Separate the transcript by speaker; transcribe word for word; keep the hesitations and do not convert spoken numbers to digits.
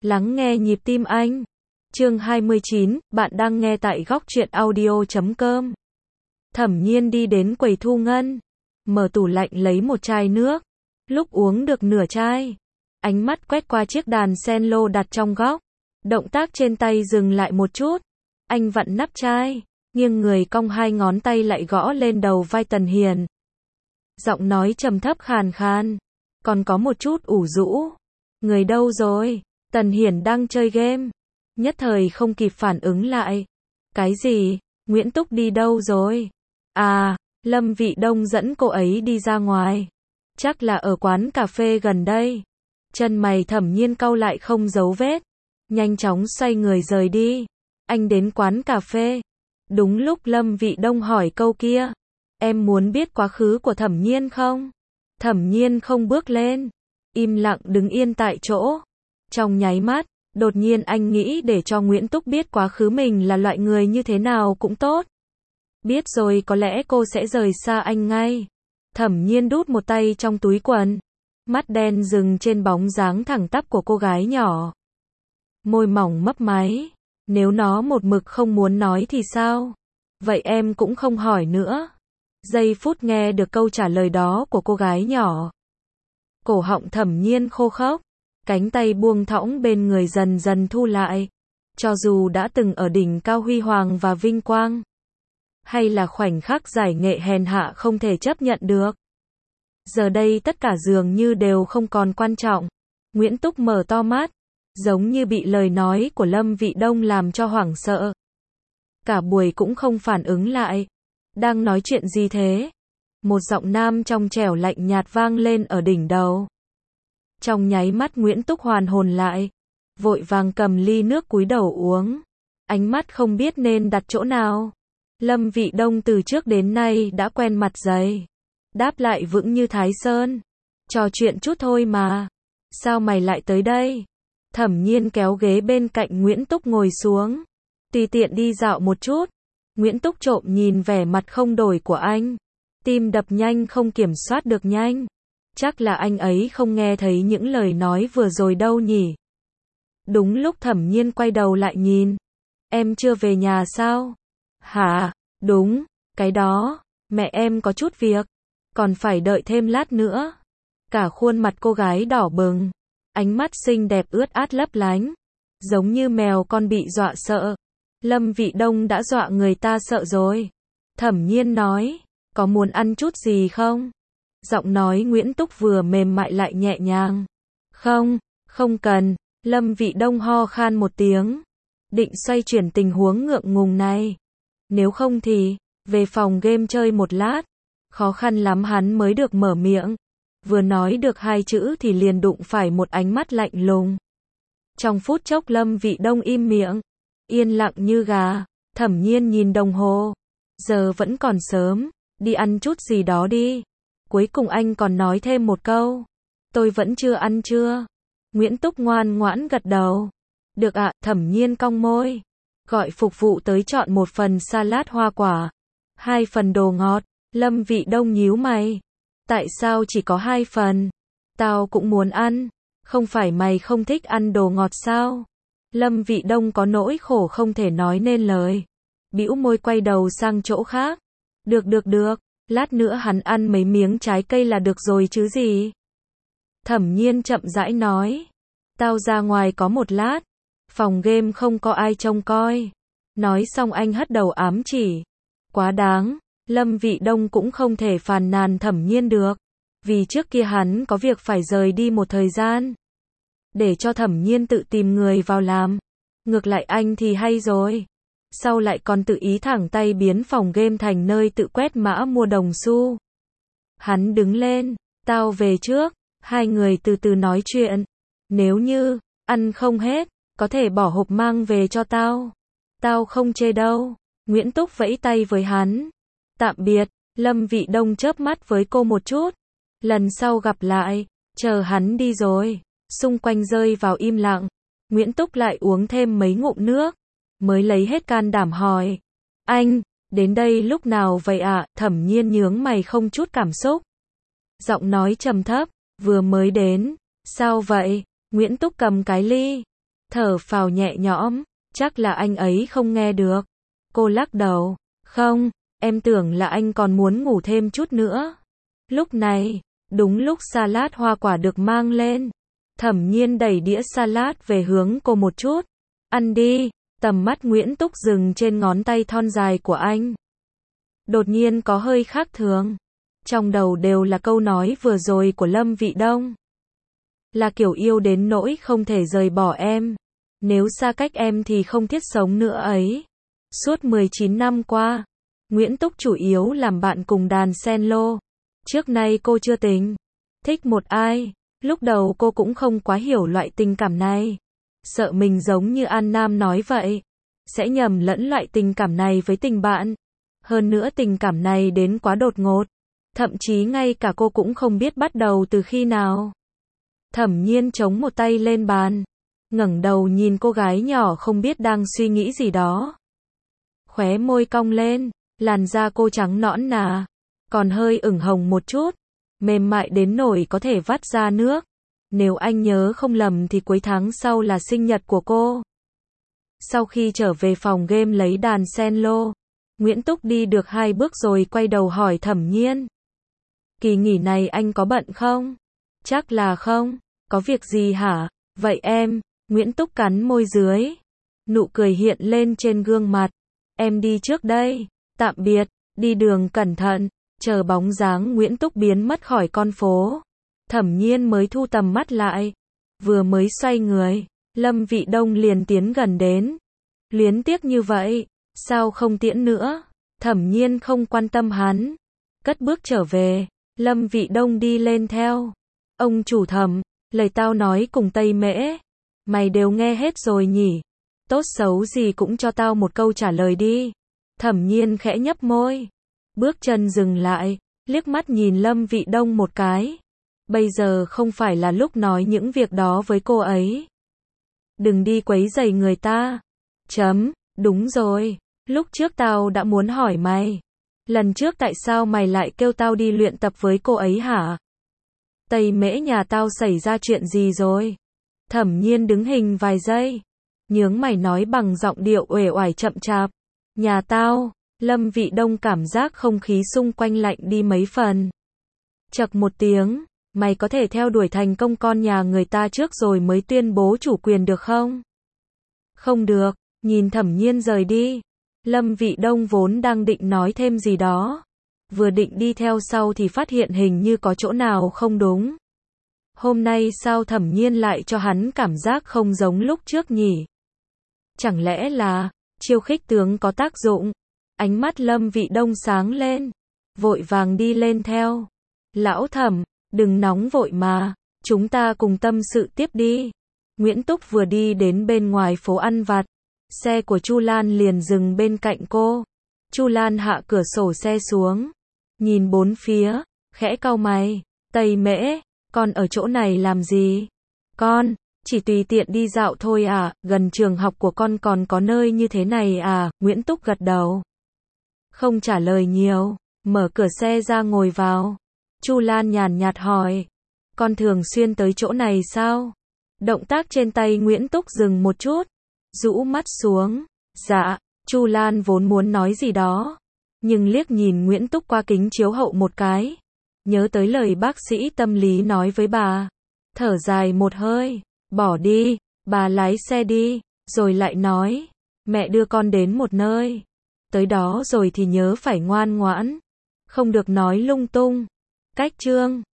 Speaker 1: Lắng nghe nhịp tim anh. Chương hai mươi chín, bạn đang nghe tại góc truyện audio chấm com. Thẩm Nhiên đi đến quầy thu ngân, mở tủ lạnh lấy một chai nước, lúc uống được nửa chai, ánh mắt quét qua chiếc đàn cello đặt trong góc, động tác trên tay dừng lại một chút, anh vặn nắp chai, nghiêng người cong hai ngón tay lại gõ lên đầu vai Tần Hiền. Giọng nói trầm thấp khàn khàn, còn có một chút ủ rũ. Người đâu rồi? Tần Hiền đang chơi game, nhất thời không kịp phản ứng lại. Cái gì? Nguyễn Túc đi đâu rồi? À, Lâm Vị Đông dẫn cô ấy đi ra ngoài. Chắc là ở quán cà phê gần đây. Chân mày Thẩm Nhiên cau lại không giấu vết, nhanh chóng xoay người rời đi. Anh đến quán cà phê. Đúng lúc Lâm Vị Đông hỏi câu kia, em muốn biết quá khứ của Thẩm Nhiên không? Thẩm Nhiên không bước lên, im lặng đứng yên tại chỗ. Trong nháy mắt, đột nhiên anh nghĩ để cho Nguyễn Túc biết quá khứ mình là loại người như thế nào cũng tốt. Biết rồi có lẽ cô sẽ rời xa anh ngay. Thẩm Nhiên đút một tay trong túi quần, mắt đen dừng trên bóng dáng thẳng tắp của cô gái nhỏ. Môi mỏng mấp máy, nếu nó một mực không muốn nói thì sao? Vậy em cũng không hỏi nữa. Giây phút nghe được câu trả lời đó của cô gái nhỏ, cổ họng Thẩm Nhiên khô khốc, cánh tay buông thõng bên người dần dần thu lại. Cho dù đã từng ở đỉnh cao huy hoàng và vinh quang, hay là khoảnh khắc giải nghệ hèn hạ không thể chấp nhận được, giờ đây tất cả dường như đều không còn quan trọng. Nguyễn Túc mở to mắt, giống như bị lời nói của Lâm Vị Đông làm cho hoảng sợ. Cả buổi cũng không phản ứng lại. Đang nói chuyện gì thế? Một giọng nam trong trẻo lạnh nhạt vang lên ở đỉnh đầu. Trong nháy mắt Nguyễn Túc hoàn hồn lại, vội vàng cầm ly nước cúi đầu uống, ánh mắt không biết nên đặt chỗ nào. Lâm Vị Đông từ trước đến nay đã quen mặt dày, đáp lại vững như Thái Sơn. Trò chuyện chút thôi mà, sao mày lại tới đây? Thẩm Nhiên kéo ghế bên cạnh Nguyễn Túc ngồi xuống, tùy tiện đi dạo một chút. Nguyễn Túc trộm nhìn vẻ mặt không đổi của anh, tim đập nhanh không kiểm soát được nhanh. Chắc là anh ấy không nghe thấy những lời nói vừa rồi đâu nhỉ. Đúng lúc Thẩm Nhiên quay đầu lại nhìn, em chưa về nhà sao? Hả? Đúng, cái đó, mẹ em có chút việc, còn phải đợi thêm lát nữa. Cả khuôn mặt cô gái đỏ bừng, ánh mắt xinh đẹp ướt át lấp lánh, giống như mèo con bị dọa sợ. Lâm Vị Đông đã dọa người ta sợ rồi. Thẩm Nhiên nói, có muốn ăn chút gì không? Giọng nói Nguyễn Túc vừa mềm mại lại nhẹ nhàng. Không, không cần. Lâm Vị Đông ho khan một tiếng, định xoay chuyển tình huống ngượng ngùng này. Nếu không thì, về phòng game chơi một lát. Khó khăn lắm hắn mới được mở miệng. Vừa nói được hai chữ thì liền đụng phải một ánh mắt lạnh lùng. Trong phút chốc Lâm Vị Đông im miệng, yên lặng như gà. Thẩm Nhiên nhìn đồng hồ, giờ vẫn còn sớm, đi ăn chút gì đó đi. Cuối cùng anh còn nói thêm một câu, tôi vẫn chưa ăn chưa? Nguyễn Túc ngoan ngoãn gật đầu. Được ạ. Thẩm Nhiên cong môi, gọi phục vụ tới chọn một phần salad hoa quả, hai phần đồ ngọt. Lâm Vị Đông nhíu mày, tại sao chỉ có hai phần? Tao cũng muốn ăn, không phải mày không thích ăn đồ ngọt sao? Lâm Vị Đông có nỗi khổ không thể nói nên lời, bĩu môi quay đầu sang chỗ khác. Được được được, lát nữa hắn ăn mấy miếng trái cây là được rồi chứ gì. Thẩm Nhiên chậm rãi nói, tao ra ngoài có một lát, phòng game không có ai trông coi. Nói xong anh hất đầu ám chỉ, quá đáng. Lâm Vị Đông cũng không thể phàn nàn Thẩm Nhiên được, vì trước kia hắn có việc phải rời đi một thời gian, để cho Thẩm Nhiên tự tìm người vào làm. Ngược lại anh thì hay rồi, sau lại còn tự ý thẳng tay biến phòng game thành nơi tự quét mã mua đồng xu. Hắn đứng lên, tao về trước, hai người từ từ nói chuyện. Nếu như ăn không hết, có thể bỏ hộp mang về cho tao. Tao không chê đâu. Nguyễn Túc vẫy tay với hắn. Tạm biệt. Lâm Vị Đông chớp mắt với cô một chút. Lần sau gặp lại. Chờ hắn đi rồi, xung quanh rơi vào im lặng. Nguyễn Túc lại uống thêm mấy ngụm nước, mới lấy hết can đảm hỏi, anh, đến đây lúc nào vậy ạ? À? Thẩm Nhiên nhướng mày không chút cảm xúc, giọng nói trầm thấp, vừa mới đến. Sao vậy? Nguyễn Túc cầm cái ly, Thở phào nhẹ nhõm, chắc là anh ấy không nghe được. Cô lắc đầu, không, em tưởng là anh còn muốn ngủ thêm chút nữa. Lúc này, đúng lúc salad hoa quả được mang lên. Thẩm Nhiên đẩy đĩa salad về hướng cô một chút. Ăn đi, tầm mắt Nguyễn Túc dừng trên ngón tay thon dài của anh. Đột nhiên có hơi khác thường. Trong đầu đều là câu nói vừa rồi của Lâm Vị Đông. Là kiểu yêu đến nỗi không thể rời bỏ em. Nếu xa cách em thì không thiết sống nữa ấy. Suốt mười chín năm qua, Nguyễn Túc chủ yếu làm bạn cùng đàn cello. Trước nay cô chưa tình thích một ai. Lúc đầu cô cũng không quá hiểu loại tình cảm này. Sợ mình giống như An Nam nói vậy. Sẽ nhầm lẫn loại tình cảm này với tình bạn. Hơn nữa tình cảm này đến quá đột ngột. Thậm chí ngay cả cô cũng không biết bắt đầu từ khi nào. Thẩm Nhiên chống một tay lên bàn. Ngẩng đầu nhìn cô gái nhỏ không biết đang suy nghĩ gì đó. Khóe môi cong lên. Làn da cô trắng nõn nà. Còn hơi ửng hồng một chút. Mềm mại đến nỗi có thể vắt ra nước. Nếu anh nhớ không lầm thì cuối tháng sau là sinh nhật của cô. Sau khi trở về phòng game lấy đàn cello, Nguyễn Túc đi được hai bước rồi quay đầu hỏi Thẩm Nhiên. Kỳ nghỉ này anh có bận không? Chắc là không. Có việc gì hả? Vậy em, Nguyễn Túc cắn môi dưới. Nụ cười hiện lên trên gương mặt. Em đi trước đây. Tạm biệt, đi đường cẩn thận. Chờ bóng dáng Nguyễn Túc biến mất khỏi con phố. Thẩm Nhiên mới thu tầm mắt lại. Vừa mới xoay người, Lâm Vị Đông liền tiến gần đến. Luyến tiếc như vậy, sao không tiễn nữa? Thẩm Nhiên không quan tâm hắn. Cất bước trở về, Lâm Vị Đông đi lên theo. Ông chủ Thẩm, lời tao nói cùng Tây Mễ, mày đều nghe hết rồi nhỉ? Tốt xấu gì cũng cho tao một câu trả lời đi. Thẩm Nhiên khẽ nhấp môi. Bước chân dừng lại, liếc mắt nhìn Lâm Vị Đông một cái. Bây giờ không phải là lúc nói những việc đó với cô ấy. Đừng đi quấy rầy người ta. Chấm, đúng rồi. Lúc trước tao đã muốn hỏi mày. Lần trước tại sao mày lại kêu tao đi luyện tập với cô ấy hả? Tây Mễ nhà tao xảy ra chuyện gì rồi? Thẩm Nhiên đứng hình vài giây. Nhướng mày nói bằng giọng điệu uể oải chậm chạp. Nhà tao. Lâm Vị Đông cảm giác không khí xung quanh lạnh đi mấy phần. Chậc một tiếng. Mày có thể theo đuổi thành công con nhà người ta trước rồi mới tuyên bố chủ quyền được không? Không được. Nhìn Thẩm Nhiên rời đi. Lâm Vị Đông vốn đang định nói thêm gì đó. Vừa định đi theo sau thì phát hiện hình như có chỗ nào không đúng. Hôm nay sao Thẩm Nhiên lại cho hắn cảm giác không giống lúc trước nhỉ? Chẳng lẽ là chiêu khích tướng có tác dụng? Ánh mắt Lâm Vị Đông sáng lên. Vội vàng đi lên theo. Lão Thẩm, đừng nóng vội mà. Chúng ta cùng tâm sự tiếp đi. Nguyễn Túc vừa đi đến bên ngoài phố ăn vặt. Xe của Chu Lan liền dừng bên cạnh cô. Chu Lan hạ cửa sổ xe xuống. Nhìn bốn phía. Khẽ cau mày. Tây Mễ, con ở chỗ này làm gì? Con, chỉ tùy tiện đi dạo thôi à, gần trường học của con còn có nơi như thế này à? Nguyễn Túc gật đầu. Không trả lời nhiều, mở cửa xe ra ngồi vào. Chu Lan nhàn nhạt hỏi. Con thường xuyên tới chỗ này sao? Động tác trên tay Nguyễn Túc dừng một chút. Rũ mắt xuống. Dạ, Chu Lan vốn muốn nói gì đó. Nhưng liếc nhìn Nguyễn Túc qua kính chiếu hậu một cái. Nhớ tới lời bác sĩ tâm lý nói với bà. Thở dài một hơi. Bỏ đi, bà lái xe đi. Rồi lại nói. Mẹ đưa con đến một nơi. Tới đó rồi thì nhớ phải ngoan ngoãn. Không được nói lung tung. Cách chương